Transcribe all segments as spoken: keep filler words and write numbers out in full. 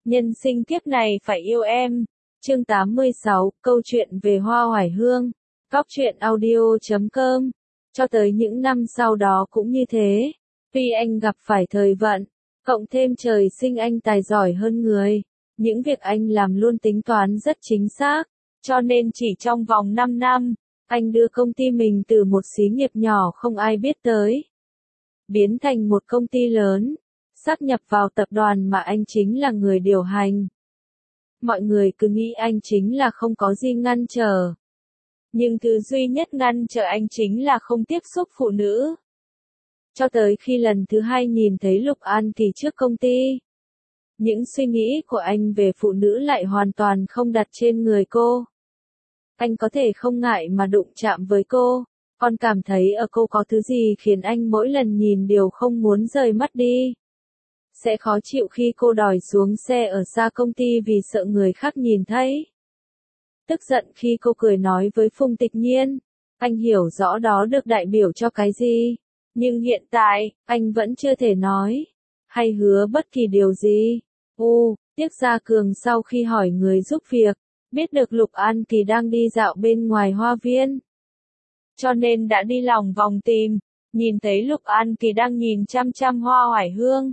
Nhân sinh kiếp này phải yêu em. Chương tám mươi sáu, câu chuyện về Hoa Oải Hương. Góc truyện audio chấm com. Cho tới những năm sau đó cũng như thế. Tuy anh gặp phải thời vận, cộng thêm trời sinh anh tài giỏi hơn người. Những việc anh làm luôn tính toán rất chính xác. Cho nên chỉ trong vòng năm năm, anh đưa công ty mình từ một xí nghiệp nhỏ không ai biết tới, biến thành một công ty lớn, sáp nhập vào tập đoàn mà anh chính là người điều hành. Mọi người cứ nghĩ anh chính là không có gì ngăn trở. Nhưng thứ duy nhất ngăn trở anh chính là không tiếp xúc phụ nữ. Cho tới khi lần thứ hai nhìn thấy Lục An Kỳ trước công ty, những suy nghĩ của anh về phụ nữ lại hoàn toàn không đặt trên người cô. Anh có thể không ngại mà đụng chạm với cô, còn cảm thấy ở cô có thứ gì khiến anh mỗi lần nhìn đều không muốn rời mắt đi. Sẽ khó chịu khi cô đòi xuống xe ở xa công ty vì sợ người khác nhìn thấy. Tức giận khi cô cười nói với Phùng Tịch Nhiên. Anh hiểu rõ đó được đại biểu cho cái gì. Nhưng hiện tại, anh vẫn chưa thể nói, hay hứa bất kỳ điều gì. U, tiếc Gia Cường sau khi hỏi người giúp việc, biết được Lục An Kỳ đang đi dạo bên ngoài hoa viên. Cho nên đã đi lòng vòng tìm, nhìn thấy Lục An Kỳ đang nhìn chăm chăm Hoa Oải Hương.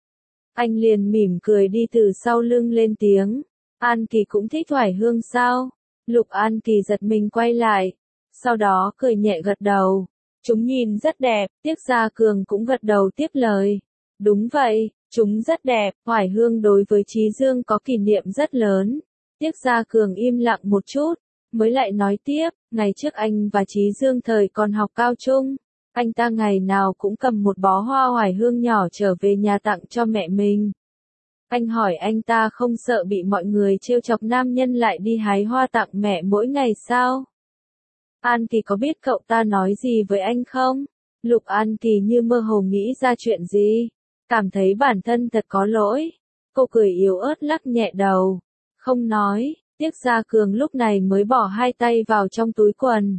Anh liền mỉm cười đi từ sau lưng lên tiếng. An Kỳ cũng thích Oải Hương sao? Lục An Kỳ giật mình quay lại, sau đó cười nhẹ gật đầu. Chúng nhìn rất đẹp, tiếc Gia Cường cũng gật đầu tiếp lời. Đúng vậy, chúng rất đẹp, Oải Hương đối với Chí Dương có kỷ niệm rất lớn. Tiếc Gia Cường im lặng một chút, mới lại nói tiếp, ngày trước anh và Chí Dương thời còn học cao trung, anh ta ngày nào cũng cầm một bó hoa oải hương nhỏ trở về nhà tặng cho mẹ mình. Anh hỏi anh ta không sợ bị mọi người trêu chọc nam nhân lại đi hái hoa tặng mẹ mỗi ngày sao? An Kỳ có biết cậu ta nói gì với anh không? Lục An Kỳ như mơ hồ nghĩ ra chuyện gì, cảm thấy bản thân thật có lỗi. Cô cười yếu ớt lắc nhẹ đầu, không nói. Tiếc Gia Cường lúc này mới bỏ hai tay vào trong túi quần,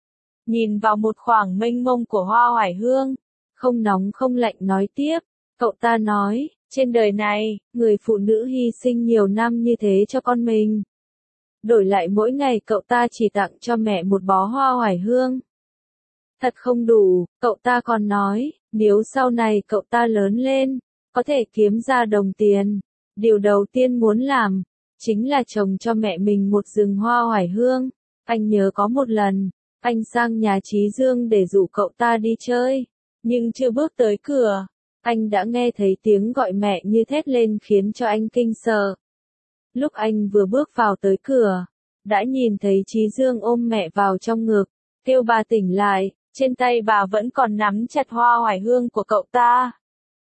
nhìn vào một khoảng mênh mông của Hoa Oải Hương, không nóng không lạnh nói tiếp. Cậu ta nói, trên đời này, người phụ nữ hy sinh nhiều năm như thế cho con mình, đổi lại mỗi ngày cậu ta chỉ tặng cho mẹ một bó Hoa Oải Hương. Thật không đủ, cậu ta còn nói, nếu sau này cậu ta lớn lên, có thể kiếm ra đồng tiền, điều đầu tiên muốn làm chính là trồng cho mẹ mình một rừng hoa oải hương. Anh nhớ có một lần, anh sang nhà Chí Dương để rủ cậu ta đi chơi, nhưng chưa bước tới cửa, anh đã nghe thấy tiếng gọi mẹ như thét lên khiến cho anh kinh sợ. Lúc anh vừa bước vào tới cửa, đã nhìn thấy Chí Dương ôm mẹ vào trong ngực, kêu bà tỉnh lại, trên tay bà vẫn còn nắm chặt hoa oải hương của cậu ta.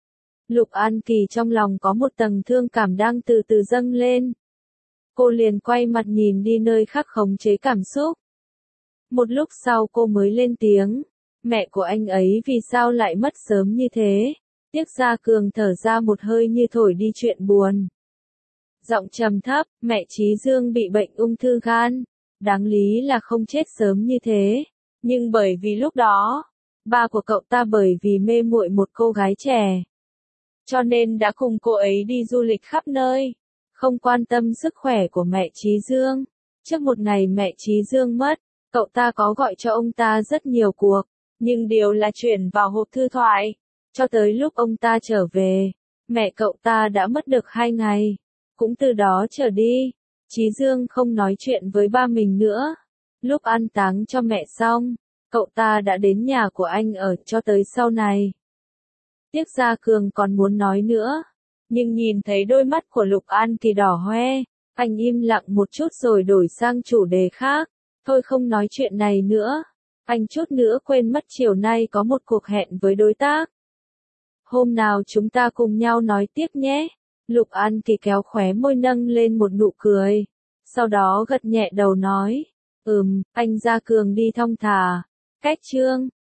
Lục An Kỳ trong lòng có một tầng thương cảm đang từ từ dâng lên. Cô liền quay mặt nhìn đi nơi khác khống chế cảm xúc. Một lúc sau cô mới lên tiếng, mẹ của anh ấy vì sao lại mất sớm như thế? Tiếc Gia Cường thở ra một hơi như thổi đi chuyện buồn. Giọng trầm thấp, mẹ Chí Dương bị bệnh ung thư gan, đáng lý là không chết sớm như thế, nhưng bởi vì lúc đó, ba của cậu ta bởi vì mê muội một cô gái trẻ, cho nên đã cùng cô ấy đi du lịch khắp nơi, không quan tâm sức khỏe của mẹ Chí Dương. Trước một ngày mẹ Chí Dương mất, cậu ta có gọi cho ông ta rất nhiều cuộc, nhưng đều là chuyển vào hộp thư thoại. Cho tới lúc ông ta trở về, mẹ cậu ta đã mất được hai ngày. Cũng từ đó trở đi, Chí Dương không nói chuyện với ba mình nữa. Lúc an táng cho mẹ xong, cậu ta đã đến nhà của anh ở cho tới sau này. Tiếc Gia Cường còn muốn nói nữa, nhưng nhìn thấy đôi mắt của Lục An Kỳ đỏ hoe, anh im lặng một chút rồi đổi sang chủ đề khác. Thôi không nói chuyện này nữa, anh chút nữa quên mất chiều nay có một cuộc hẹn với đối tác. Hôm nào chúng ta cùng nhau nói tiếp nhé. Lục An Kỳ kéo khóe môi nâng lên một nụ cười, sau đó gật nhẹ đầu nói, ừm, anh Gia Cường đi thong thả. Cách chương